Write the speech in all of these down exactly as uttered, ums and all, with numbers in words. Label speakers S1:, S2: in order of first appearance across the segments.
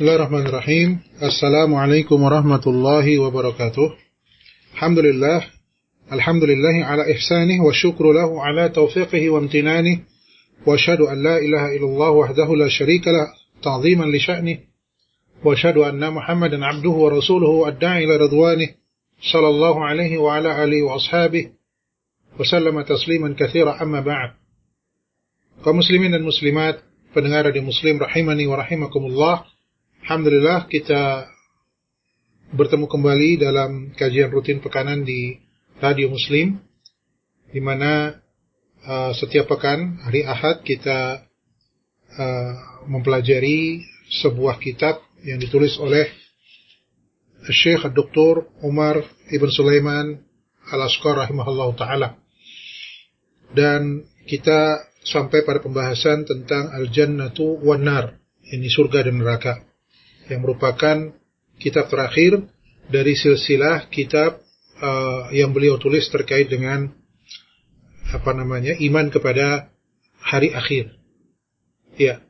S1: Bismillahirrahmanirrahim. Assalamualaikum warahmatullahi wabarakatuh. Alhamdulillah. Alhamdulillahi ala ihsanih wa syukru lahu ala taufiqihi wa amtinanih. Wa asyhadu an la ilaha illallah wahdahu la syarika lah ta'ziman li sya'nih. Wa asyhadu anna Muhammadan abduhu wa rasuluhu ad-da'i ila ridwanih. Sallallahu alaihi wa ala alihi wa ashabihi wa sallama tasliman katsira amma ba'd. Kaum muslimin dan muslimat, pendengar radio Muslim rahimani wa rahimakumullah. Alhamdulillah kita bertemu kembali dalam kajian rutin pekanan di Radio Muslim, di mana uh, setiap pekan hari Ahad kita uh, mempelajari sebuah kitab yang ditulis oleh Syekh Doktor Umar Ibn Sulaiman Al-Ashqar rahimahullah ta'ala. Dan kita sampai pada pembahasan tentang Al-Jannatu wan Nar, ini surga dan neraka, yang merupakan kitab terakhir dari silsilah kitab uh, yang beliau tulis terkait dengan apa namanya iman kepada hari akhir. Ya.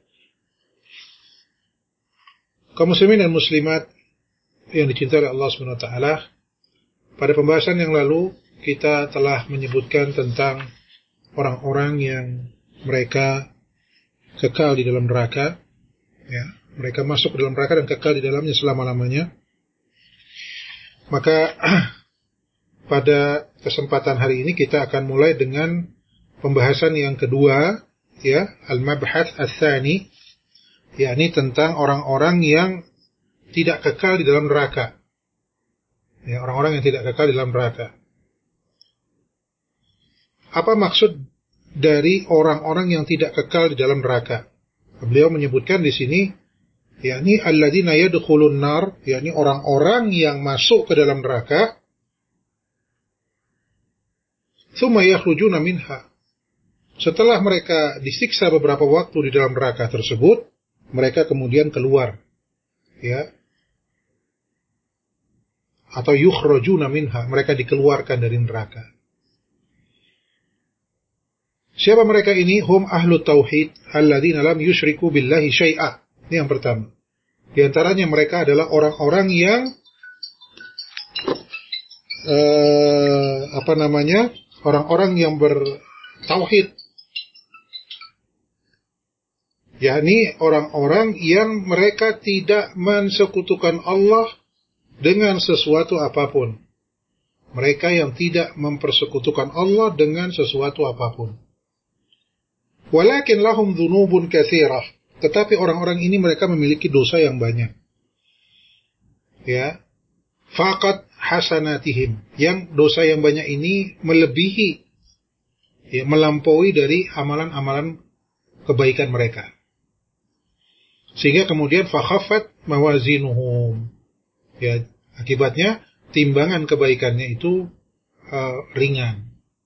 S1: Kaum muslimin dan muslimat yang dicintai oleh Allah Subhanahu wa taala, pada pembahasan yang lalu kita telah menyebutkan tentang orang-orang yang mereka kekal di dalam neraka, ya. Mereka masuk ke dalam neraka dan kekal di dalamnya selama-lamanya. Maka pada kesempatan hari ini kita akan mulai dengan pembahasan yang kedua, ya, al-mabhath ats-tsani, yakni tentang orang-orang yang tidak kekal di dalam neraka. Ya, orang-orang yang tidak kekal di dalam neraka. Apa maksud dari orang-orang yang tidak kekal di dalam neraka? Beliau menyebutkan di sini, yakni alladzina yadkhulun nar, yakni orang-orang yang masuk ke dalam neraka, tsumma yakhrujuna minha. Setelah mereka disiksa beberapa waktu di dalam neraka tersebut, mereka kemudian keluar, ya. Atau yukhrajuna minha, mereka dikeluarkan dari neraka. Siapa mereka ini? Hum ahlu tauhid alladzina lam yusyriku billahi syai'a. Ini yang pertama. Di antaranya mereka adalah orang-orang yang uh, apa namanya? Orang-orang yang bertauhid. Yakni orang-orang yang mereka tidak mensekutukan Allah dengan sesuatu apapun. Mereka yang tidak mempersekutukan Allah dengan sesuatu apapun. Walakin lahum dzunubun katsirah. Tetapi orang-orang ini mereka memiliki dosa yang banyak. Ya. Faqat hasanatihim. Yang dosa yang banyak ini melebihi, ya, melampaui dari amalan-amalan kebaikan mereka. Sehingga kemudian fakhaffat mawazinuhum. Ya, akibatnya timbangan kebaikannya itu uh, ringan.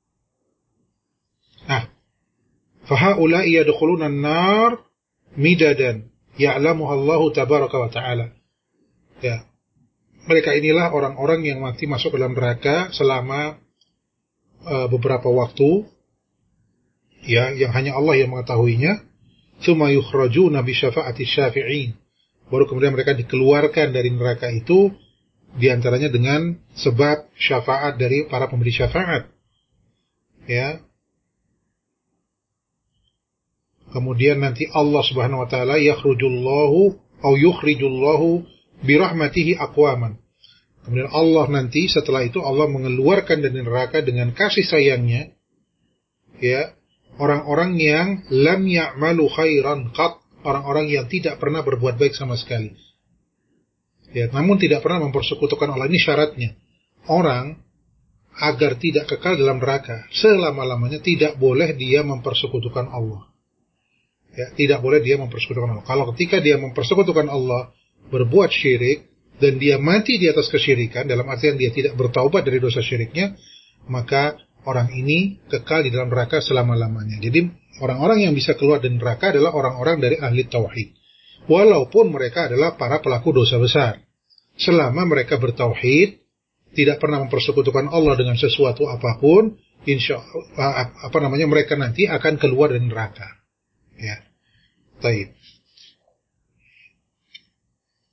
S1: Nah, fahaula'i yadkhuluna an-nar midadan ya'lamuha Allah tabaraka wa ta'ala. Ya. Mereka inilah orang-orang yang mati masuk ke dalam neraka selama uh, beberapa waktu, ya, yang hanya Allah yang mengetahuinya. Tsumma yukhrajuna bi syafa'ati syafi'in. Baru kemudian mereka dikeluarkan dari neraka itu di antaranya dengan sebab syafaat dari para pemberi syafaat. Ya. Kemudian nanti Allah Subhanahu wa taala yakhrujullahu au yukhrijullahu birahmatihi aqwaman. Kemudian Allah nanti setelah itu Allah mengeluarkan dari neraka dengan kasih sayangnya, ya, orang-orang yang lam ya'malu khairan qat, orang-orang yang tidak pernah berbuat baik sama sekali. Ya, namun tidak pernah mempersekutukan Allah. Ini syaratnya. Orang agar tidak kekal dalam neraka selama-lamanya tidak boleh dia mempersekutukan Allah. Ya, tidak boleh dia mempersekutukan Allah. Kalau ketika dia mempersekutukan Allah, berbuat syirik, dan dia mati di atas kesyirikan, dalam artian dia tidak bertaubat dari dosa syiriknya, maka orang ini kekal di dalam neraka selama-lamanya. Jadi orang-orang yang bisa keluar dari neraka adalah orang-orang dari ahli tauhid. Walaupun mereka adalah para pelaku dosa besar. Selama mereka bertauhid, tidak pernah mempersekutukan Allah dengan sesuatu apapun, insya Allah, apa namanya, mereka nanti akan keluar dari neraka. Ya, baik.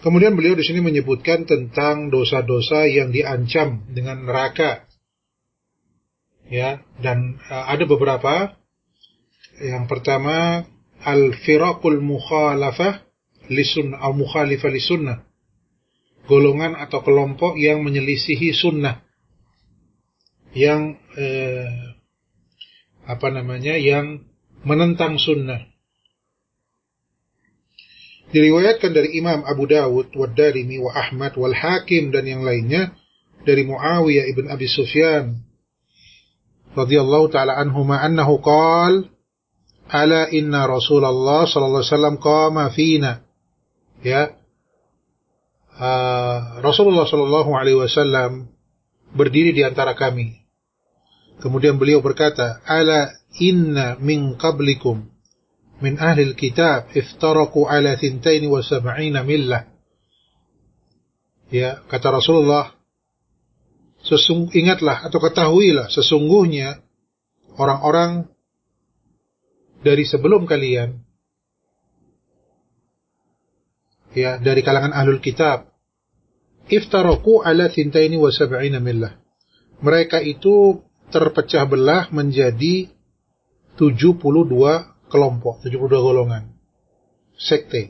S1: Kemudian beliau di sini menyebutkan tentang dosa-dosa yang diancam dengan neraka. Ya, dan uh, ada beberapa. Yang pertama, al-firaqul mukhalafah lisunnah atau mukhalifah lisunnah. Golongan atau kelompok yang menyelisihi sunnah. Yang eh, apa namanya? Yang menentang sunnah. Diriwayatkan dari Imam Abu Dawud, Wad-Darimi, wa Ahmad, wal Hakim dan yang lainnya dari Muawiyah ibn Abi Sufyan radhiyallahu taala anhuma annahu qala ala inna Rasulullah sallallahu alaihi wasallam qama fina. Ya. Uh, Rasulullah sallallahu alaihi wasallam berdiri di antara kami. Kemudian beliau berkata, ala inna min qablikum min ahli kitab iftaraku ala thintain wa sab'ina millah. Ya, kata Rasulullah, sesung, ingatlah atau ketahuilah sesungguhnya orang-orang dari sebelum kalian, ya, dari kalangan ahlul kitab, iftaraku ala thintaini wa sab'ina millah. Mereka itu terpecah belah menjadi tujuh puluh dua kelompok, tujuh puluh dua golongan, sekte.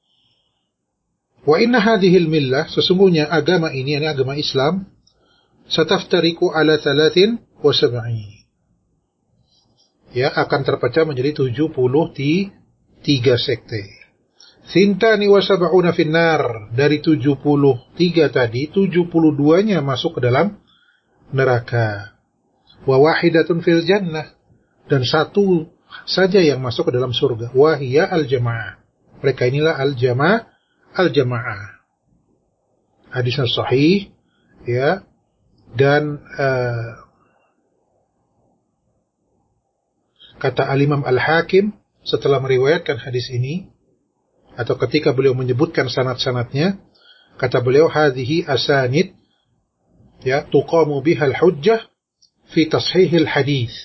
S1: Wa inna hadhil millah, sesungguhnya agama ini, ini agama Islam, sataftariku ala thalathin wa sab'in. Ya, akan terpecah menjadi tujuh puluh tiga sekte. Thintani wa sab'una finnar, dari tujuh puluh tiga tadi, tujuh puluh dua-nya masuk ke dalam neraka. Wa wahidatun fil jannah, dan satu saja yang masuk ke dalam surga. Wa hiya al-jamaah. Mereka inilah al-jamaah, al-jamaah. Hadisnya sahih, ya. Dan uh, kata Al-Imam Al-Hakim setelah meriwayatkan hadis ini, atau ketika beliau menyebutkan sanad-sanadnya, kata beliau, hadhihi asanid, ya, tuqamu bihal hujjah fi tashihil hadis.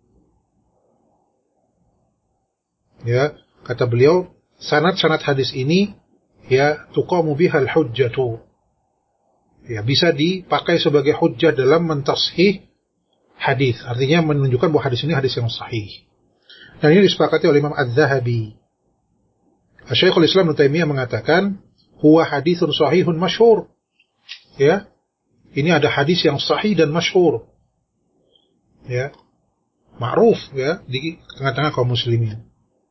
S1: Ya, kata beliau, sanad-sanad hadis ini, ya, tuqamu bihal hujjatu, ya, bisa dipakai sebagai hujjah dalam mentashih hadis. Artinya menunjukkan bahwa hadis ini hadis yang sahih. Dan ini disepakati oleh Imam Az-Zahabi. Syekhul Islam Ibnu Taimiyah mengatakan, huwa haditsun sahihun masyhur. Ya. Ini ada hadis yang sahih dan masyhur. Ya. Ma'ruf, ya, di tengah-tengah kaum muslimin.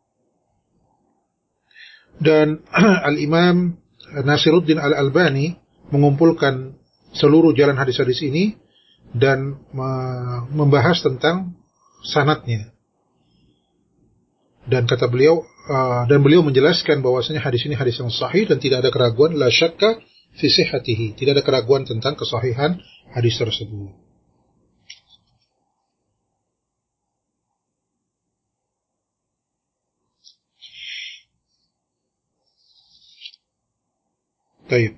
S1: Dan Al-Imam Nasiruddin Al-Albani mengumpulkan seluruh jalan hadis-hadis ini dan membahas tentang sanadnya. Dan kata beliau, uh, dan beliau menjelaskan bahwasanya hadis ini hadis yang sahih dan tidak ada keraguan, la syakka fi sihhatihi, tidak ada keraguan tentang kesahihan hadis tersebut. Baik.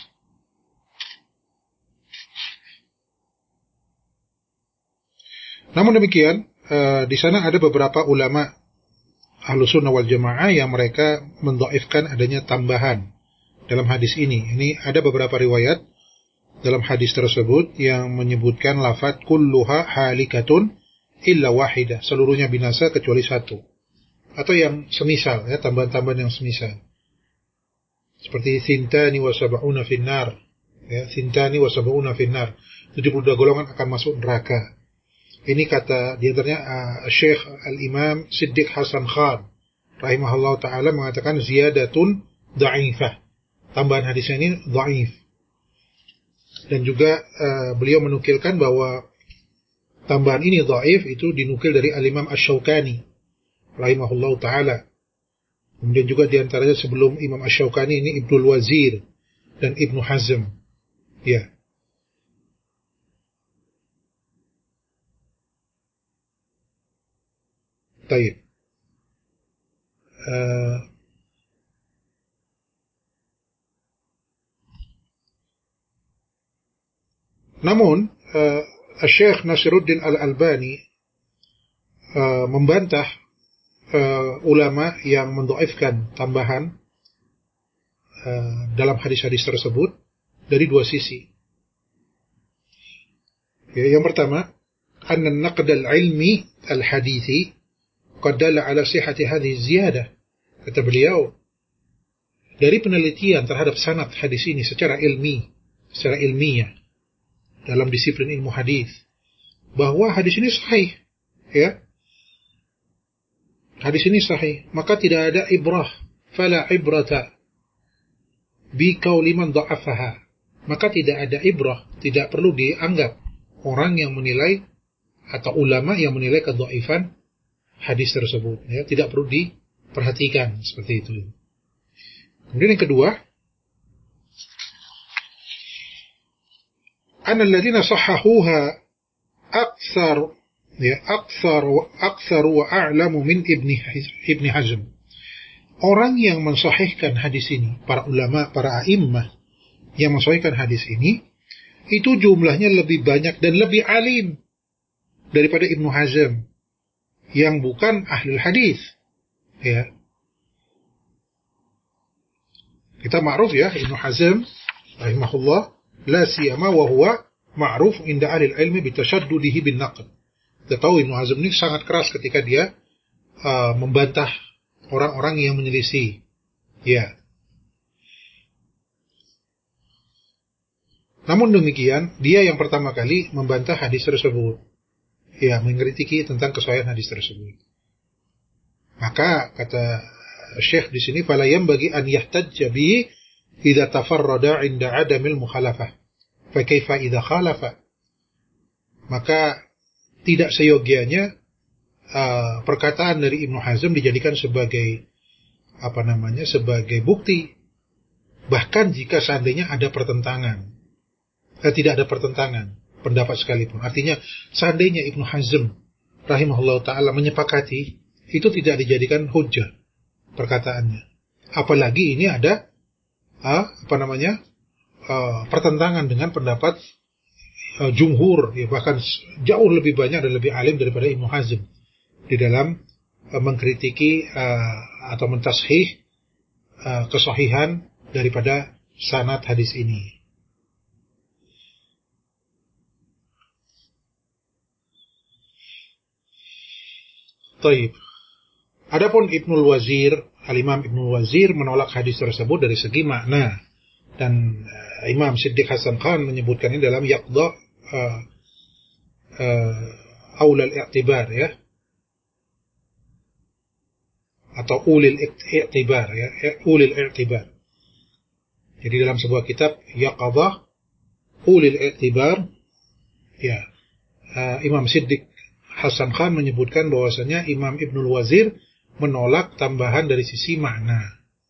S1: Namun demikian, uh, di sana ada beberapa ulama Ahlus Sunnah wal Jamaah yang mereka mendhaifkan adanya tambahan dalam hadis ini. Ini ada beberapa riwayat dalam hadis tersebut yang menyebutkan lafaz kulluha halikatun illa wahidah, seluruhnya binasa kecuali satu. Atau yang semisal, ya, tambahan-tambahan yang semisal. Seperti thintani wa sab'una finnar, ya, thintani wa sab'una finnar, tujuh puluh dua golongan akan masuk neraka. Ini kata di antaranya uh, Syekh Al-Imam Siddiq Hasan Khan rahimahullah ta'ala mengatakan ziyadatun dha'ifah. Tambahan hadisnya ini dha'if. Dan juga uh, beliau menukilkan bahwa tambahan ini dha'if itu dinukil dari Al-Imam Asy-Syaukani rahimahullah ta'ala. Kemudian juga di antaranya sebelum Imam Asy-Syaukani ini Ibnul Wazir dan Ibnu Hazm. Ya. Baik. Uh, namun uh, Syekh Nasiruddin Al-Albani uh, membantah uh, ulama yang mendhaifkan tambahan uh, dalam hadis-hadis tersebut dari dua sisi. Ya, yang pertama, anna naqd al-ilmi al-hadithi qad dalla ala sihhati hadhihi ziyadah. Kata beliau, dari penelitian terhadap sanad hadis ini secara ilmi, secara ilmiah dalam disiplin ilmu hadis, bahwa hadis ini sahih, ya. Hadis ini sahih, maka tidak ada ibrah, fala ibrata bi qauli man dha'afaha. Maka tidak ada ibrah, tidak perlu dianggap orang yang menilai atau ulama yang menilai kedhaifan hadis tersebut, ya, tidak perlu diperhatikan seperti itu. Kemudian yang kedua, anna alladziina sahhahuha aktsar ya aktsar wa aktsar wa a'lamu min ibni ibni Hazm. Orang yang mensahihkan hadis ini, para ulama, para a'immah yang mensahihkan hadis ini, itu jumlahnya lebih banyak dan lebih alim daripada Ibnu Hazm yang bukan ahli hadis, ya. Kita ma'ruf ya, Ibnu Hazm rahimahullah, la siyama wa huwa ma'ruf inda ahli ilmi bitashaddudih bin naqd. Kita tahu Ibnu Hazm ini sangat keras ketika dia uh, membantah orang-orang yang menyelisih, ya. Namun demikian, dia yang pertama kali membantah hadis tersebut, ya, mengkritiki tentang kesahihan hadis tersebut. Maka kata Syekh di sini, fala yanbaghi an yahtajja bi idza tafarrada 'inda 'adamil mukhalafah, fa kaifa idza khalafa. Maka tidak seyogianya uh, perkataan dari Ibnu Hazm dijadikan sebagai apa namanya, sebagai bukti, bahkan jika seandainya ada pertentangan. Eh, tidak ada pertentangan pendapat sekalipun. Artinya, seandainya Ibnu Hazm rahimahullah ta'ala menyepakati, itu tidak dijadikan hujjah perkataannya. Apalagi ini ada ah, apa namanya uh, pertentangan dengan pendapat uh, jumhur, ya, bahkan jauh lebih banyak dan lebih alim daripada Ibnu Hazm di dalam uh, mengkritiki uh, atau mentashih uh, kesahihan daripada sanad hadis ini. Taib. Adapun Ibnul Wazir, Al-Imam Ibnul Wazir menolak hadis tersebut dari segi makna, dan uh, Imam Siddiq Hasan Khan menyebutkan ini dalam Yaqda uh, uh, Aulal I'tibar, ya, atau Ulil I'tibar, ya, Ulil I'tibar. Jadi dalam sebuah kitab Yaqda Ulil I'tibar, ya, uh, Imam Siddiq Hasan Khan menyebutkan bahwasanya Imam Ibnul Wazir menolak tambahan dari sisi makna.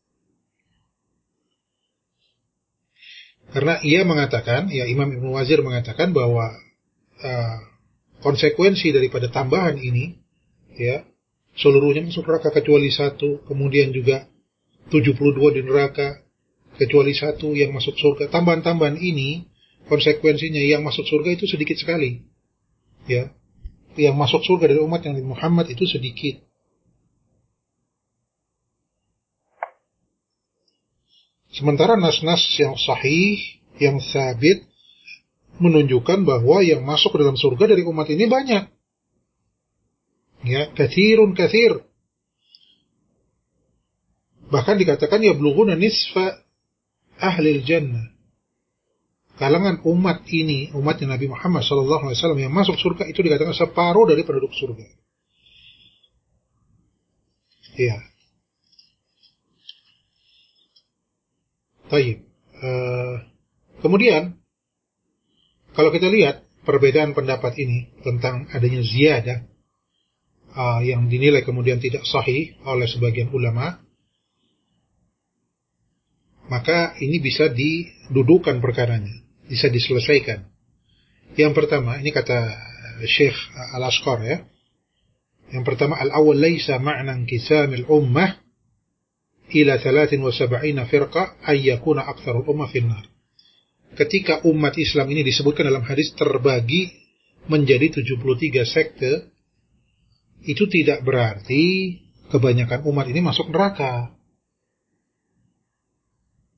S1: Karena ia mengatakan, ya, Imam Ibnul Wazir mengatakan bahwa uh, konsekuensi daripada tambahan ini, ya, seluruhnya masuk neraka kecuali satu, kemudian juga tujuh puluh dua di neraka kecuali satu yang masuk surga. Tambahan-tambahan ini konsekuensinya yang masuk surga itu sedikit sekali, ya. Yang masuk surga dari umat yang Muhammad itu sedikit. Sementara nas-nas yang sahih, yang sabit, menunjukkan bahwa yang masuk ke dalam surga dari umat ini banyak. Ya, kathirun kathir. Bahkan dikatakan ya bulughuna nisfa ahlil jannah. Kalangan umat ini, umatnya Nabi Muhammad sallallahu alaihi wasallam yang masuk surga itu dikatakan separuh dari penduduk surga. Iya. Baik. Uh, kemudian, kalau kita lihat perbedaan pendapat ini tentang adanya ziyadah uh, yang dinilai kemudian tidak sahih oleh sebagian ulama, maka ini bisa didudukan perkaranya, bisa diselesaikan. Yang pertama, ini kata Syekh Al-Asqar, ya. Yang pertama, al-awwal laysa ma'nan kisamil ummah ila thalathin wa sab'ina firqa ay yakuna aktsarul ummah finnar. Ketika umat Islam ini disebutkan dalam hadis terbagi menjadi tujuh puluh tiga sekte, itu tidak berarti kebanyakan umat ini masuk neraka.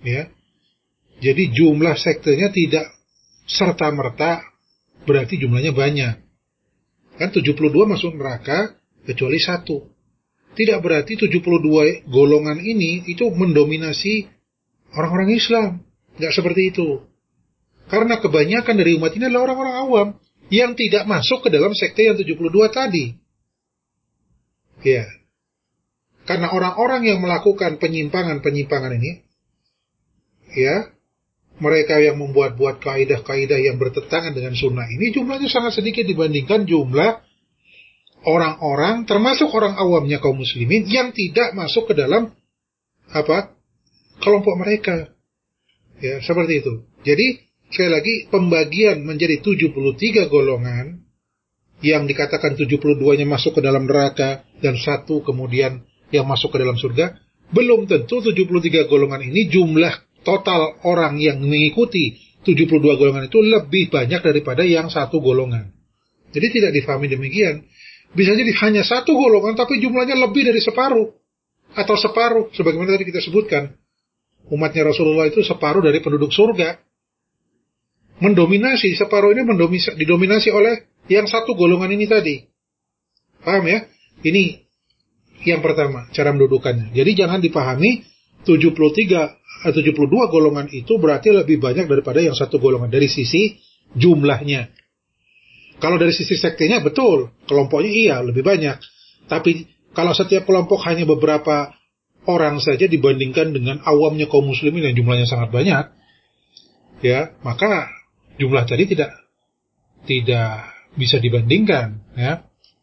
S1: Ya. Jadi jumlah sektenya tidak serta-merta berarti jumlahnya banyak. Kan tujuh puluh dua masuk neraka kecuali satu. Tidak berarti tujuh puluh dua golongan ini itu mendominasi orang-orang Islam. Tidak seperti itu. Karena kebanyakan dari umat ini adalah orang-orang awam yang tidak masuk ke dalam sekte yang tujuh puluh dua tadi. Ya. Karena orang-orang yang melakukan penyimpangan-penyimpangan ini, ya, mereka yang membuat-buat kaidah-kaidah yang bertentangan dengan sunnah ini jumlahnya sangat sedikit dibandingkan jumlah orang-orang, termasuk orang awamnya kaum muslimin yang tidak masuk ke dalam apa kelompok mereka. Ya, seperti itu. Jadi, sekali lagi, pembagian menjadi tujuh puluh tiga golongan, yang dikatakan tujuh puluh dua-nya masuk ke dalam neraka, dan satu kemudian yang masuk ke dalam surga, belum tentu tujuh puluh tiga golongan ini jumlah total orang yang mengikuti tujuh puluh dua golongan itu lebih banyak daripada yang satu golongan. Jadi tidak difahami demikian. Bisa jadi hanya satu golongan, tapi jumlahnya lebih dari separuh. Atau separuh, sebagaimana tadi kita sebutkan. Umatnya Rasulullah itu separuh dari penduduk surga. Mendominasi, separuh ini mendominasi, didominasi oleh yang satu golongan ini tadi. Paham ya? Ini yang pertama, cara mendudukannya. Jadi jangan dipahami tujuh puluh tiga, tujuh puluh dua golongan itu berarti lebih banyak daripada yang satu golongan. Dari sisi jumlahnya. Kalau dari sisi sektenya betul, kelompoknya iya, lebih banyak. Tapi kalau setiap kelompok hanya beberapa orang saja dibandingkan dengan awamnya kaum muslimin yang jumlahnya sangat banyak, ya, maka jumlah tadi tidak tidak bisa dibandingkan, ya.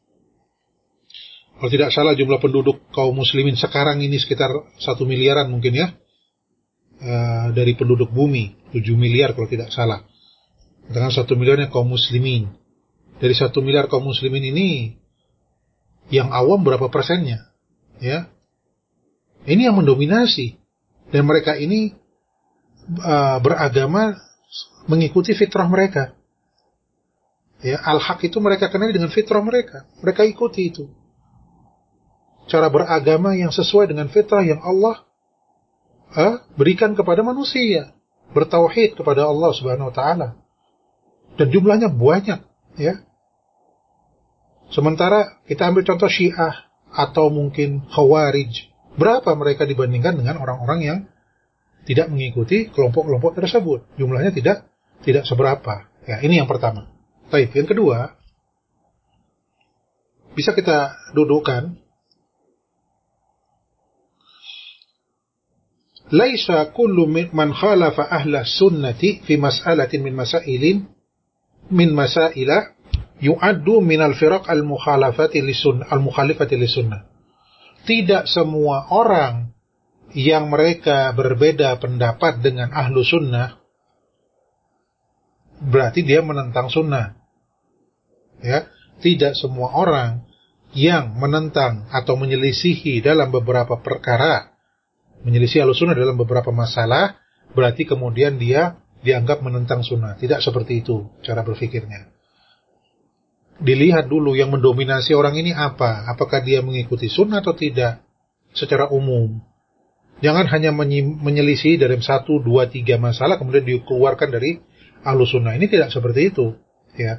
S1: Kalau tidak salah jumlah penduduk kaum muslimin sekarang ini sekitar satu miliaran mungkin ya, uh, dari penduduk bumi, tujuh miliar kalau tidak salah. Dengan satu miliarnya kaum muslimin. Dari satu miliar kaum muslimin ini, yang awam berapa persennya? Ya, ini yang mendominasi. Dan mereka ini uh, beragama mengikuti fitrah mereka. Ya, al-haq itu mereka kenali dengan fitrah mereka. Mereka ikuti itu. Cara beragama yang sesuai dengan fitrah yang Allah uh, berikan kepada manusia. Bertauhid kepada Allah Subhanahu Wa Taala. Dan jumlahnya banyak. Ya. Sementara kita ambil contoh Syiah atau mungkin Khawarij, berapa mereka dibandingkan dengan orang-orang yang tidak mengikuti kelompok-kelompok tersebut? Jumlahnya tidak tidak seberapa. Ya, ini yang pertama. Baik, yang kedua, bisa kita dudukkan laisa kullu man khalafa ahla sunnati fi mas'alatin min masailin min masaila yu'addu minal firaq al-mukhalafati lis-sunnah al-mukhalifati lis-sunnah. Tidak semua orang yang mereka berbeda pendapat dengan ahlu sunnah berarti dia menentang sunnah. Ya, tidak semua orang yang menentang atau menyelisihi dalam beberapa perkara, menyelisih ahlu sunnah dalam beberapa masalah, berarti kemudian dia dianggap menentang sunnah. Tidak seperti itu cara berpikirnya. Dilihat dulu yang mendominasi orang ini apa. Apakah dia mengikuti sunnah atau tidak secara umum. Jangan hanya menyelisih dari satu, dua, tiga masalah kemudian dikeluarkan dari ahlu sunnah. Ini tidak seperti itu. Ya.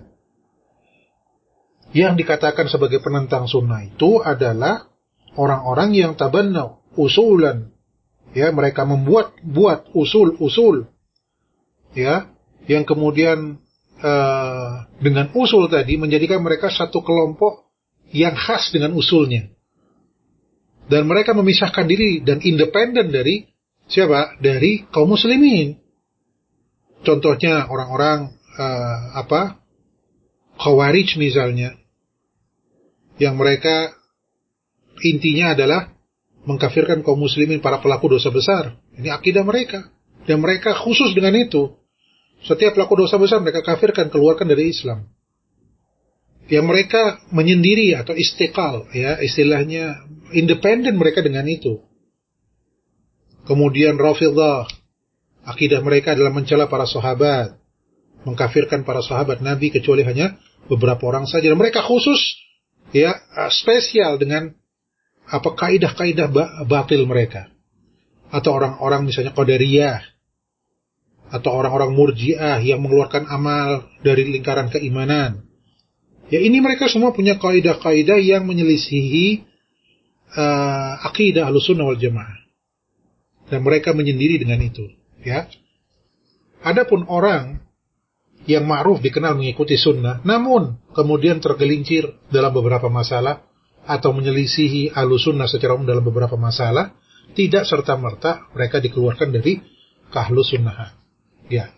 S1: Yang dikatakan sebagai penentang sunnah itu adalah orang-orang yang tabanna usulan. Ya, mereka membuat buat usul-usul. Ya, yang kemudian Uh, dengan usul tadi menjadikan mereka satu kelompok yang khas dengan usulnya, dan mereka memisahkan diri dan independen dari siapa? Dari kaum muslimin. Contohnya orang-orang uh, apa Khawarij misalnya, yang mereka intinya adalah mengkafirkan kaum muslimin, para pelaku dosa besar. Ini akidah mereka, dan mereka khusus dengan itu. Setiap pelaku dosa besar mereka kafirkan, keluarkan dari Islam. Yang mereka menyendiri atau istiqal, ya istilahnya independen mereka dengan itu. Kemudian Rafidhah, akidah mereka adalah mencela para sahabat, mengkafirkan para sahabat Nabi kecuali hanya beberapa orang saja. Dan mereka khusus, ya spesial dengan apa kaidah-kaidah batil mereka. atau orang-orang misalnya Qadariyah, atau orang-orang Murji'ah yang mengeluarkan amal dari lingkaran keimanan. Ya, ini mereka semua punya kaidah-kaidah yang menyelisihi uh, akidah Ahlussunnah wal Jamaah. Dan mereka menyendiri dengan itu, ya. Adapun orang yang ma'ruf dikenal mengikuti sunnah, namun kemudian tergelincir dalam beberapa masalah atau menyelisihi Ahlussunnah secara umum dalam beberapa masalah, tidak serta-merta mereka dikeluarkan dari keahlussunnahan. Ya.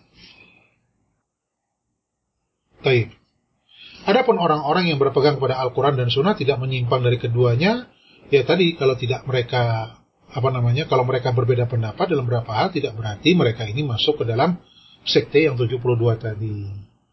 S1: Baik. Adapun orang-orang yang berpegang kepada Al-Quran dan Sunnah tidak menyimpang dari keduanya, ya tadi kalau tidak mereka apa namanya, kalau mereka berbeda pendapat dalam beberapa hal, tidak berarti mereka ini masuk ke dalam sekte yang tujuh puluh dua tadi.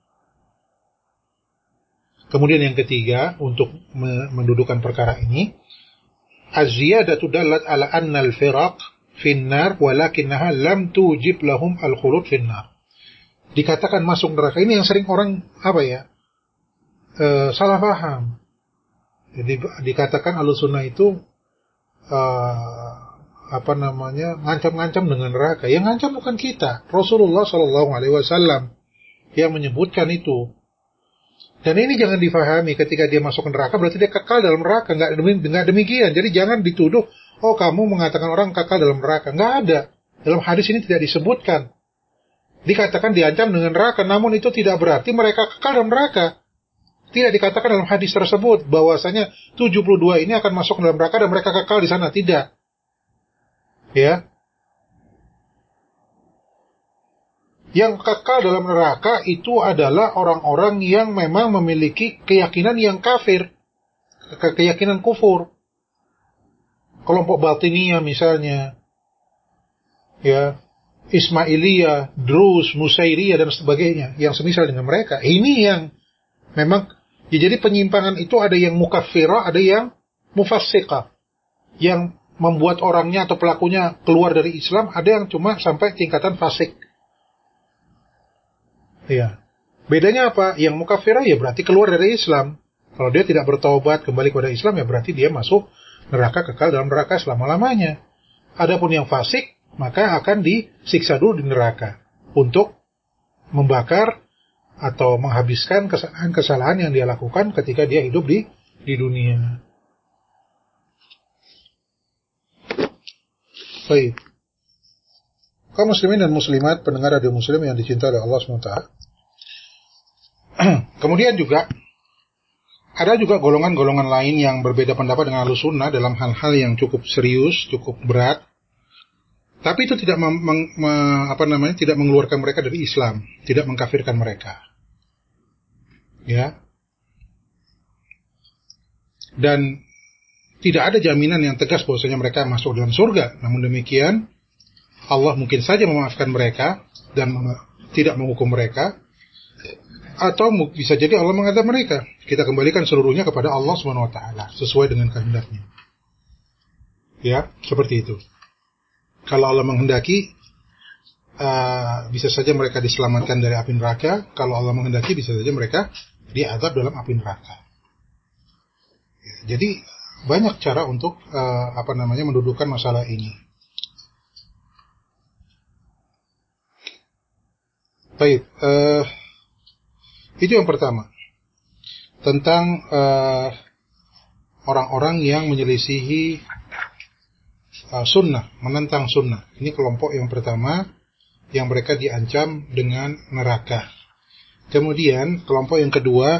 S1: Kemudian yang ketiga, untuk mendudukan perkara ini, az-ziyadatu dallat ala anna al-firaq finnar walakinnaha lam tujib lahum al-khulud finnar. Dikatakan masuk neraka, ini yang sering orang apa ya e, salah paham. Jadi dikatakan Ahlussunnah itu e, apa namanya, ngancam-ngancam dengan neraka. Yang ngancam bukan kita, Rasulullah shallallahu alaihi wasallam yang menyebutkan itu. Dan ini jangan difahami ketika dia masuk ke neraka berarti dia kekal dalam neraka. Enggak demikian, demikian. Jadi jangan dituduh, oh kamu mengatakan orang kekal dalam neraka. Enggak ada. Dalam hadis ini tidak disebutkan. Dikatakan diancam dengan neraka, namun itu tidak berarti mereka kekal dalam neraka. Tidak dikatakan dalam hadis tersebut bahwasanya tujuh puluh dua ini akan masuk dalam neraka dan mereka kekal di sana. Tidak. Ya. Yang kekal dalam neraka itu adalah orang-orang yang memang memiliki keyakinan yang kafir, ke- keyakinan kufur. Kelompok Batiniyah misalnya, ya, Ismailiyah, Drus, Nusairiyah dan sebagainya, yang semisal dengan mereka. Ini yang memang, ya, jadi penyimpangan itu ada yang mukaffirah, ada yang mufassiqah, yang membuat orangnya atau pelakunya keluar dari Islam, ada yang cuma sampai tingkatan fasik. Ya. Bedanya apa? Yang mukaffirah ya berarti keluar dari Islam. Kalau dia tidak bertaubat kembali kepada Islam ya berarti dia masuk neraka, kekal dalam neraka selama-lamanya. Adapun yang fasik maka akan disiksa dulu di neraka untuk membakar atau menghabiskan kesalahan-kesalahan yang dia lakukan ketika dia hidup di di dunia. Baik. Kaum muslimin dan muslimat, pendengar radio muslim yang dicintai oleh Allah subhanahu wa taala. Kemudian juga ada juga golongan-golongan lain yang berbeda pendapat dengan Ahlussunnah dalam hal-hal yang cukup serius, cukup berat. Tapi itu tidak mem, mem, apa namanya, tidak mengeluarkan mereka dari Islam, tidak mengkafirkan mereka. Ya. Dan tidak ada jaminan yang tegas bahwasanya mereka masuk dalam surga. Namun demikian, Allah mungkin saja memaafkan mereka dan mem- tidak menghukum mereka, atau bisa jadi Allah mengadab mereka. Kita kembalikan seluruhnya kepada Allah subhanahu wa taala sesuai dengan kehendaknya. Ya, seperti itu. Kalau Allah menghendaki, uh, bisa saja mereka diselamatkan dari api neraka. Kalau Allah menghendaki, bisa saja mereka diazab dalam api neraka. Ya, jadi banyak cara untuk uh, apa namanya mendudukan masalah ini. Baik, uh, itu yang pertama tentang uh, orang-orang yang menyelisihi uh, sunnah, menentang sunnah. Ini kelompok yang pertama yang mereka diancam dengan neraka. Kemudian kelompok yang kedua,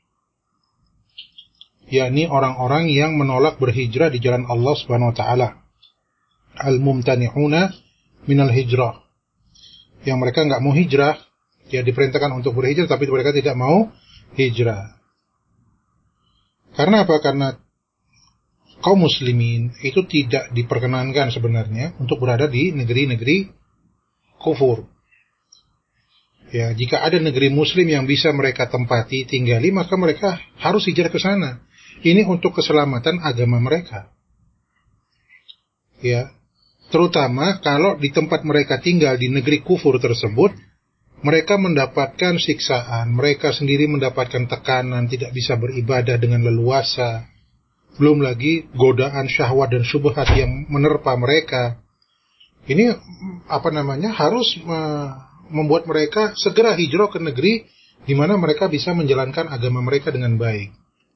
S1: yakni orang-orang yang menolak berhijrah di jalan Allah Subhanahu wa taala. Al-mumtani'una minal hijrah. Yang mereka enggak mau hijrah, ya diperintahkan untuk berhijrah tapi mereka tidak mau hijrah. Karena apa? Karena kaum muslimin itu tidak diperkenankan sebenarnya untuk berada di negeri-negeri kufur. Ya, jika ada negeri muslim yang bisa mereka tempati, tinggali, maka mereka harus hijrah ke sana. Ini untuk keselamatan agama mereka. Ya, terutama kalau di tempat mereka tinggal di negeri kufur tersebut, mereka mendapatkan siksaan, mereka sendiri mendapatkan tekanan, tidak bisa beribadah dengan leluasa. Belum lagi godaan syahwat dan syubhat yang menerpa mereka. Ini apa namanya harus membuat mereka segera hijrah ke negeri di mana mereka bisa menjalankan agama mereka dengan baik.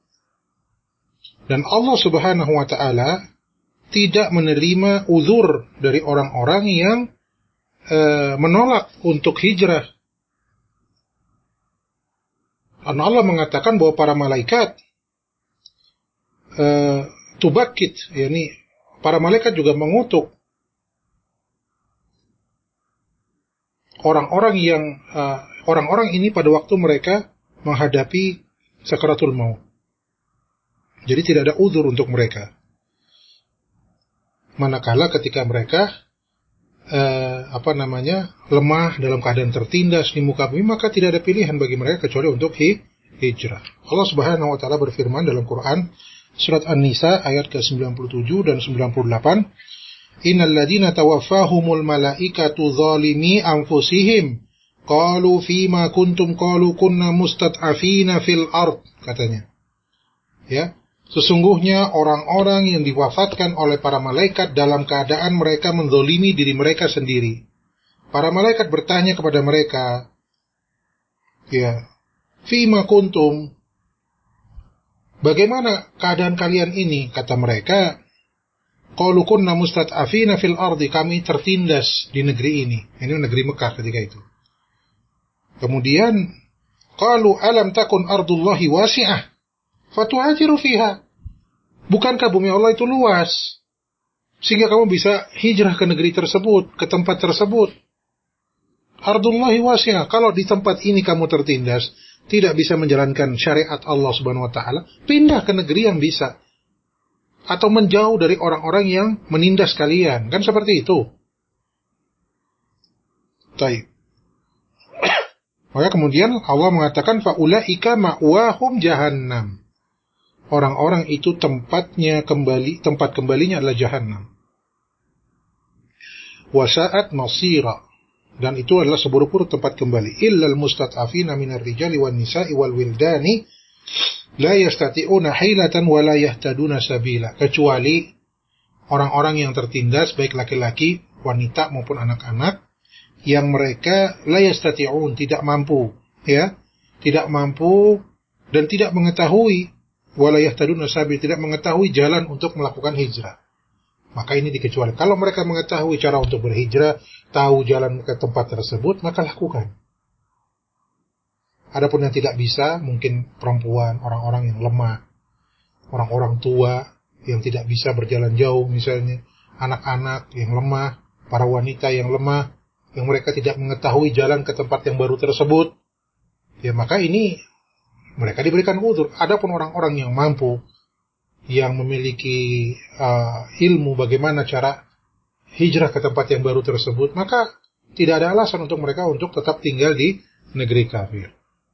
S1: Dan Allah Subhanahu wa taala tidak menerima uzur dari orang-orang yang e, menolak untuk hijrah. Karena Allah mengatakan bahwa para malaikat e, tubakit, yakni para malaikat juga mengutuk orang-orang yang uh, orang-orang ini pada waktu mereka menghadapi sakaratul maut. Jadi tidak ada uzur untuk mereka. Manakala ketika mereka uh, apa namanya lemah dalam keadaan tertindas di muka bumi, maka tidak ada pilihan bagi mereka kecuali untuk hi- hijrah. Allah Subhanahu wa taala berfirman dalam Quran surat An-Nisa ayat ke sembilan puluh tujuh dan sembilan puluh delapan, Innal ladzina tawaffahumul malaikatu zalimi anfusihim qalu fima kuntum qalu kunna mustad'afina fil ard, katanya. Ya, sesungguhnya orang-orang yang diwafatkan oleh para malaikat dalam keadaan mereka menzalimi diri mereka sendiri. Para malaikat bertanya kepada mereka, ya, fima kuntum, bagaimana keadaan kalian ini? Kata mereka, qalu kunna mustad'afina fil ardi, kami tertindas di negeri ini. Ini negeri Mekah ketika itu. Kemudian qalu alam takun ardullahi wasi'ah fatuhajiru fiha, bukankah bumi Allah itu luas sehingga kamu bisa hijrah ke negeri tersebut, ke tempat tersebut. Ardullahi wasi'ah, kalau di tempat ini kamu tertindas, tidak bisa menjalankan syariat Allah Subhanahu wa taala, pindah ke negeri yang bisa, atau menjauh dari orang-orang yang menindas kalian. Kan seperti itu. Baik. Maka kemudian Allah mengatakan faulaika ma'wahum jahannam. Orang-orang itu tempatnya kembali, tempat kembalinya adalah jahannam. Wasa'at masira, dan itu adalah seburuk-buruk tempat kembali. Illal mustad'afina minar rijali wan nisa'i wal wildani la yastati'una hilatan wa la yahtaduna sabila, kecuali orang-orang yang tertindas baik laki-laki, wanita maupun anak-anak yang mereka la yastati'un, tidak mampu, ya, tidak mampu dan tidak mengetahui, wa la yahtaduna sabila, tidak mengetahui jalan untuk melakukan hijrah. Maka ini dikecualikan. Kalau mereka mengetahui cara untuk berhijrah, tahu jalan ke tempat tersebut, maka lakukan. Adapun yang tidak bisa, mungkin perempuan, orang-orang yang lemah, orang-orang tua yang tidak bisa berjalan jauh misalnya, anak-anak yang lemah, para wanita yang lemah, yang mereka tidak mengetahui jalan ke tempat yang baru tersebut, ya maka ini mereka diberikan uzur. Adapun orang-orang yang mampu, yang memiliki uh, ilmu bagaimana cara hijrah ke tempat yang baru tersebut, maka tidak ada alasan untuk mereka untuk tetap tinggal di negeri kafir.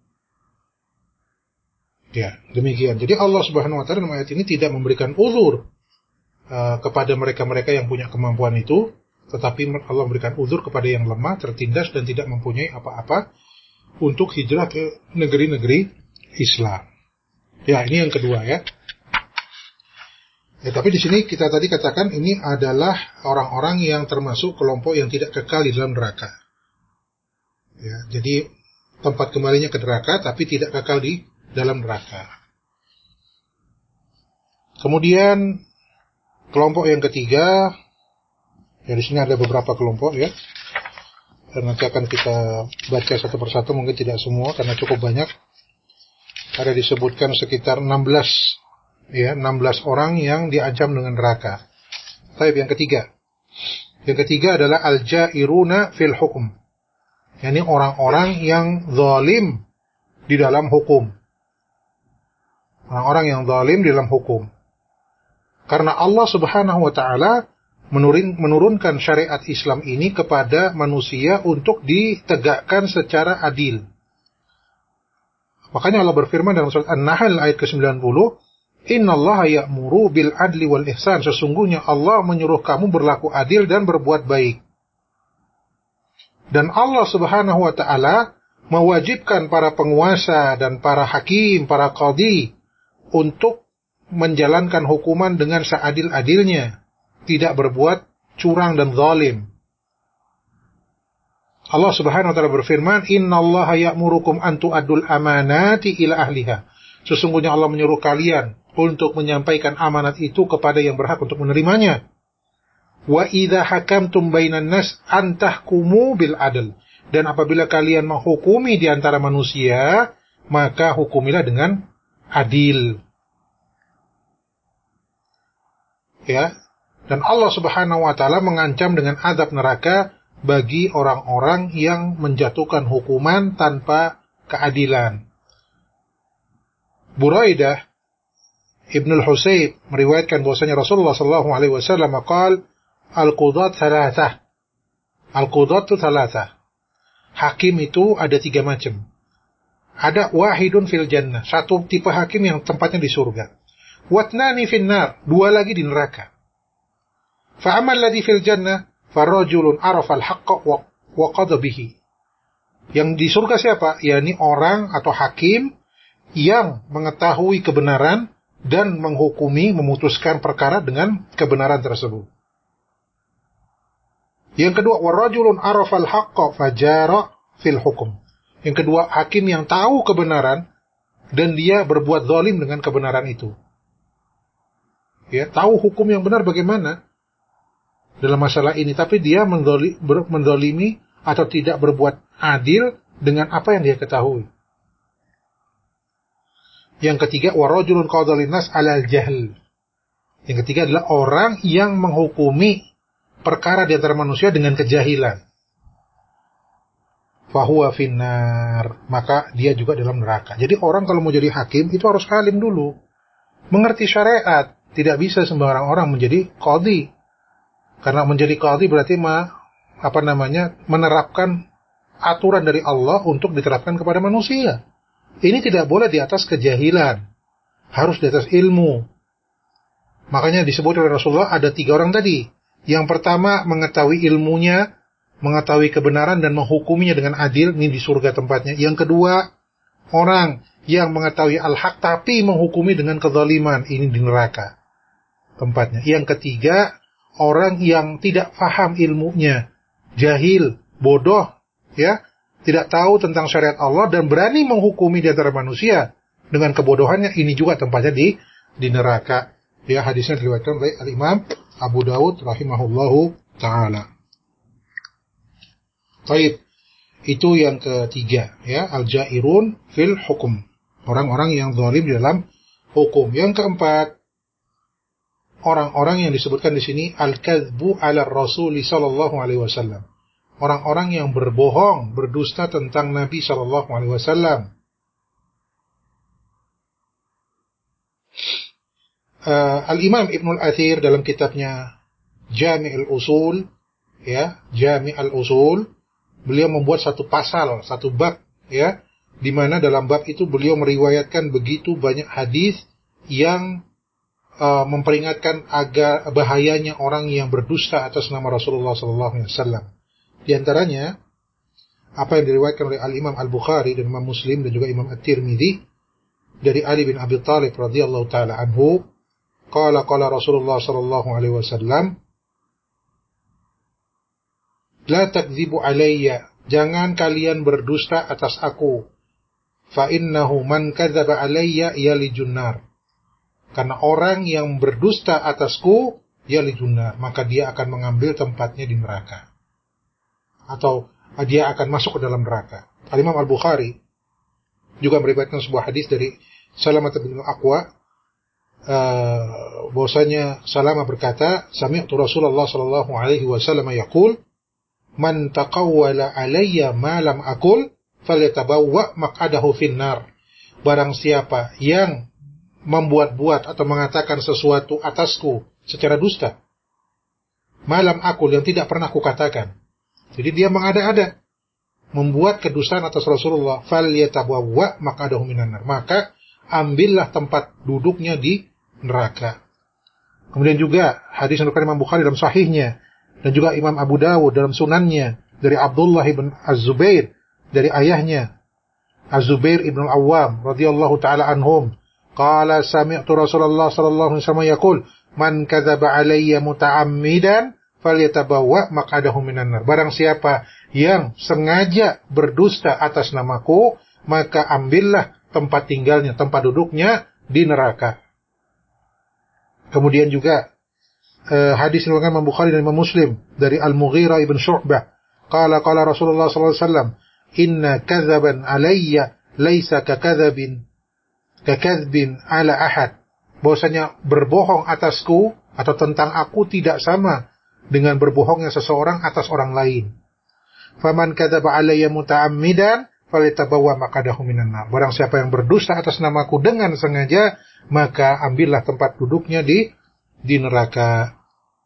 S1: Ya, demikian. Jadi Allah Subhanahu wa taala dalam ayat ini tidak memberikan uzur uh, kepada mereka-mereka yang punya kemampuan itu, tetapi Allah memberikan uzur kepada yang lemah, tertindas dan tidak mempunyai apa-apa untuk hijrah ke negeri-negeri Islam. Ya, ini yang kedua ya. Ya, tapi di sini kita tadi katakan ini adalah orang-orang yang termasuk kelompok yang tidak kekal di dalam neraka. Ya, jadi tempat kembalinya ke neraka tapi tidak kekal di dalam neraka. Kemudian kelompok yang ketiga, ya di sini ada beberapa kelompok ya. Dan nanti akan kita baca satu persatu, mungkin tidak semua karena cukup banyak. Ada disebutkan sekitar enam belas ya, enam belas orang yang diancam dengan neraka. Baik, yang ketiga. Yang ketiga adalah al-jairuna fil hukum. yakni orang-orang yang zalim di dalam hukum. Orang-orang yang zalim di dalam hukum. Karena Allah Subhanahu wa taala menurun, menurunkan syariat Islam ini kepada manusia untuk ditegakkan secara adil. Makanya Allah berfirman dalam surat An-Nahl ayat ke sembilan puluh, "Innallaha ya'muru bil adli wal ihsan." Sesungguhnya Allah menyuruh kamu berlaku adil dan berbuat baik. Dan Allah Subhanahu wa taala mewajibkan para penguasa dan para hakim, para qadhi untuk menjalankan hukuman dengan seadil-adilnya, tidak berbuat curang dan zalim. Allah Subhanahu wa taala berfirman, "Innallaha ya'murukum an tu'addul amanati ila ahliha." Sesungguhnya Allah menyuruh kalian untuk menyampaikan amanat itu kepada yang berhak untuk menerimanya. Wa idza hakamtum bainan nas an tahkumu bil adl. Dan apabila kalian menghukumi di antara manusia, maka hukumilah dengan adil. Ya. Dan Allah Subhanahu wa taala mengancam dengan azab neraka bagi orang-orang yang menjatuhkan hukuman tanpa keadilan. Buraidah Ibnul Husayb meriwayatkan bahwasanya Rasulullah sallallahu alaihi wasallam qaal al-qudat thalathah. Al-qudat itu thalathah. Hakim itu ada tiga macam. Ada wahidun fil jannah, satu tipe hakim yang tempatnya di surga. Watnani fin nar, dua lagi di neraka. Fa amal ladzi fil jannah farajulun arafa al-haqqa wa qada bihi. Yang di surga siapa? yakni orang atau hakim yang mengetahui kebenaran dan menghukumi, memutuskan perkara dengan kebenaran tersebut. Yang kedua, warajulun arafa al-haqqa fajara fil hukum. Yang kedua, hakim yang tahu kebenaran dan dia berbuat zalim dengan kebenaran itu. Ya, tahu hukum yang benar bagaimana dalam masalah ini, tapi dia mendolimi atau tidak berbuat adil dengan apa yang dia ketahui. Yang ketiga, warajulun qadha linnas 'alal jahl. Yang ketiga adalah orang yang menghukumi perkara di antara manusia dengan kejahilan. Fahuwa finnar, maka dia juga dalam neraka. Jadi orang kalau mau jadi hakim itu harus alim dulu, mengerti syariat. Tidak bisa sembarang orang menjadi qadhi. Karena menjadi qadhi berarti ma, apa namanya, menerapkan aturan dari Allah untuk diterapkan kepada manusia. Ini tidak boleh di atas kejahilan, harus di atas ilmu. Makanya disebut oleh Rasulullah ada tiga orang tadi. Yang pertama mengetahui ilmunya, mengetahui kebenaran dan menghukuminya dengan adil, ini di surga tempatnya. Yang kedua, orang yang mengetahui al-haq tapi menghukumi dengan kezaliman, ini di neraka tempatnya. Yang ketiga, orang yang tidak paham ilmunya, jahil, bodoh, ya, tidak tahu tentang syariat Allah dan berani menghukumi di antara manusia dengan kebodohannya, ini juga tempatnya di di neraka. Ya, hadisnya diriwayatkan oleh Al-Imam Abu Dawud rahimahullahu taala. Baik, itu yang ketiga, ya, al-jairun fil hukum. Orang-orang yang zalim di dalam hukum. Yang keempat, orang-orang yang disebutkan di sini al-kadzbu 'ala Rasul sallallahu alaihi wasallam. Orang-orang yang berbohong, berdusta tentang Nabi sallallahu alaihi wasallam. Uh, Al-Imam Ibnul Athir dalam kitabnya Jami' al-Usul, ya, Jami' al-Usul, beliau membuat satu pasal, satu bab, ya, di mana dalam bab itu beliau meriwayatkan begitu banyak hadis yang uh, memperingatkan agar bahayanya orang yang berdusta atas nama Rasulullah sallallahu alaihi wasallam. Di antaranya apa yang diriwayatkan oleh Al-Imam Al-Bukhari dan Imam Muslim dan juga Imam At-Tirmidzi dari Ali bin Abi Thalib radhiyallahu taala anhu, qala qala Rasulullah sallallahu alaihi wasallam, la takdzibu alayya, jangan kalian berdusta atas aku. Fa innahu man kadzaba alayya yalijun nar. Karena orang yang berdusta atasku yalijun nar, maka dia akan mengambil tempatnya di neraka. Atau dia akan masuk ke dalam neraka. Al-Imam Al-Bukhari juga meriwayatkan sebuah hadis dari Salamah bin Al-Aqwa, uh, bahwasanya Salamah berkata, sami'tu Rasulullah sallallahu alaihi wasallam yaqul, man taqawwala alayya ma lam aqul falyatabawwa maq'adahu finnar. Barang siapa yang membuat-buat atau mengatakan sesuatu atasku secara dusta, malam aqul, yang tidak pernah aku katakan, jadi dia mengada-ada, membuat kedustaan atas Rasulullah, falyatabawwa maq'adahu minan nar, maka ambillah tempat duduknya di neraka. Kemudian juga hadis yang diriwayatkan Imam Bukhari dalam sahihnya dan juga Imam Abu Dawud dalam sunannya dari Abdullah bin Az-Zubair dari ayahnya Az-Zubair ibn Al-Awwam radhiyallahu taala anhum, qala sami'tu Rasulullah sallallahu alaihi wasallam yaqul, man kadzaba alayya muta'ammidan falyatabawwa maq'adahu minan nar. Barang siapa yang sengaja berdusta atas namaku, maka ambillah tempat tinggalnya, tempat duduknya di neraka. Kemudian juga eh, hadis riwayat Imam Bukhari dan Imam Muslim dari Al-Mughirah ibn Syu'bah, qala qala Rasulullah sallallahu alaihi wasallam, inna kadzaban alayya laisa kakadzabin kakadzbin ala ahad. Bahwasanya berbohong atasku atau tentang aku tidak sama dengan berbohongnya seseorang atas orang lain. Faman kadzaba alayya muta'ammidan falyatabawwa maq'adahu minan nar. Barang siapa yang berdusta atas namaku dengan sengaja, maka ambillah tempat duduknya di di neraka.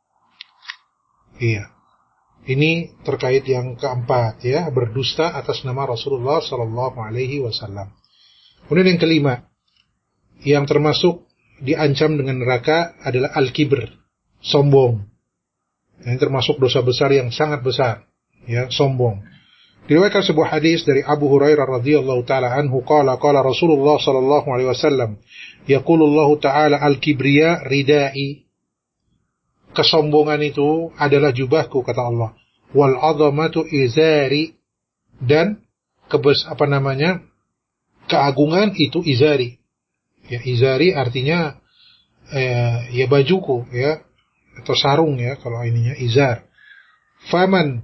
S1: Iya. Ini terkait yang keempat, ya, berdusta atas nama Rasulullah sallallahu alaihi wasallam. Kemudian yang kelima, yang termasuk diancam dengan neraka adalah al-kibr, sombong. Ini termasuk dosa besar yang sangat besar, ya, sombong. Diriwayatkan sebuah hadis dari Abu Hurairah radhiyallahu taala anhu, qala qala Rasulullah sallallahu alaihi wasallam, yaqulullahu taala al-kibriya ridai. Kesombongan itu adalah jubahku, kata Allah. Wal 'azamatu izari, dan kebes apa namanya? keagungan itu izari. Ya, izari artinya eh, ya bajuku, ya, atau sarung, ya, kalau ininya izar. Faman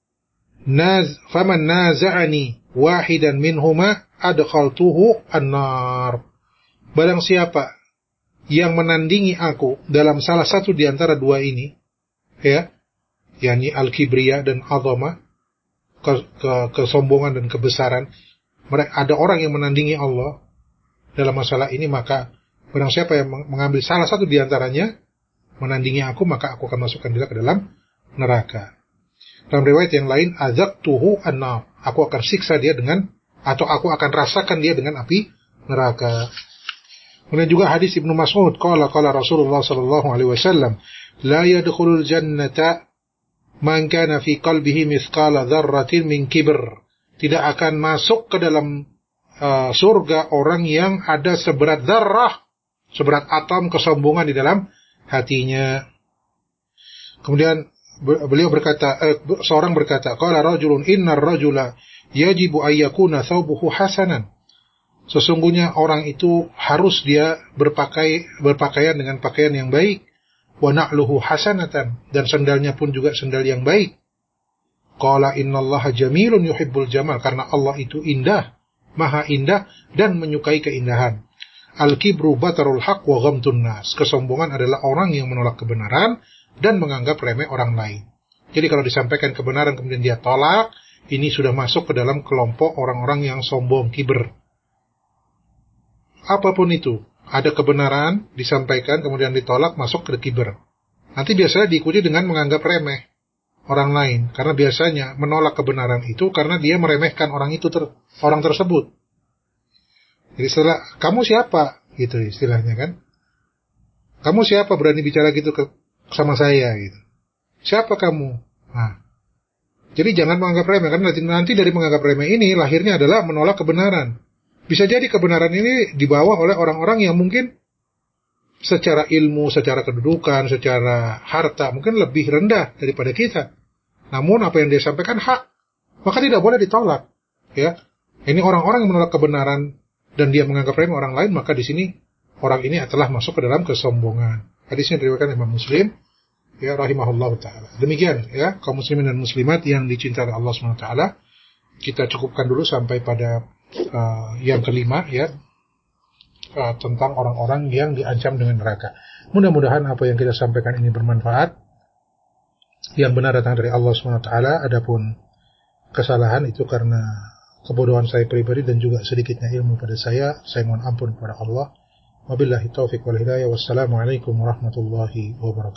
S1: naz faman naza'ani wahidan minhuma adkhaltuhu an-nar. Barang siapa yang menandingi aku dalam salah satu di antara dua ini, ya, yakni al-kibriya dan azama, ke, ke, kesombongan dan kebesaran, mereka ada orang yang menandingi Allah dalam masalah ini, maka barang siapa yang mengambil salah satu di antaranya, menandingi aku, maka aku akan masukkan dia ke dalam neraka. Dalam riwayat yang lain, azaqtuhu an-nar, aku akan siksa dia dengan, atau aku akan rasakan dia dengan api neraka. Kemudian juga hadis Ibnu Mas'ud, qala qala Rasulullah sallallahu alaihi wasallam, la yadkhulul jannata man kana fi qalbihi mithqala dzarratin min kibr. Tidak akan masuk ke dalam uh, surga orang yang ada seberat dzarrah, seberat atom kesombongan di dalam hatinya. Kemudian beliau berkata, eh, seorang berkata, qala rajulun innar rajula yajibu ayyakuna thawbuhu hasanan. Sesungguhnya orang itu harus dia berpakai, berpakaian dengan pakaian yang baik. Wa na'luhu hasanatan, dan sendalnya pun juga sendal yang baik. Qala innallaha jamilun yuhibbul jamal, karena Allah itu indah, maha indah dan menyukai keindahan. Al-kibru batarul haq wa ghamtun nas. Kesombongan adalah orang yang menolak kebenaran dan menganggap remeh orang lain. Jadi kalau disampaikan kebenaran kemudian dia tolak, ini sudah masuk ke dalam kelompok orang-orang yang sombong, kibr. Apapun itu, ada kebenaran disampaikan kemudian ditolak, masuk ke kiber. Nanti biasanya diikuti dengan menganggap remeh orang lain, karena biasanya menolak kebenaran itu karena dia meremehkan orang itu ter, orang tersebut. Jadi setelah kamu siapa gitu istilahnya kan? Kamu siapa berani bicara gitu ke sama saya gitu? Siapa kamu? Nah, jadi jangan menganggap remeh, karena nanti, nanti dari menganggap remeh ini lahirnya adalah menolak kebenaran. Bisa jadi kebenaran ini dibawa oleh orang-orang yang mungkin secara ilmu, secara kedudukan, secara harta mungkin lebih rendah daripada kita. Namun apa yang dia sampaikan hak, maka tidak boleh ditolak. Ya, ini orang-orang yang menolak kebenaran dan dia menganggap remeh orang lain, maka di sini orang ini telah masuk ke dalam kesombongan. Hadisnya diriwayatkan Imam Muslim, ya, rahimahullah taala. Demikian, ya, kaum muslimin dan muslimat yang dicintai Allah subhanahu wa taala. Kita cukupkan dulu sampai pada Uh, yang kelima, ya, uh, tentang orang-orang yang diancam dengan neraka. Mudah-mudahan apa yang kita sampaikan ini bermanfaat. Yang benar datang dari Allah subhanahu wa taala. Adapun kesalahan itu karena kebodohan saya pribadi dan juga sedikitnya ilmu pada saya. Saya mohon ampun kepada Allah. Wabillahi taufiq wal hidayah. Wassalamualaikum warahmatullahi wabarakatuh.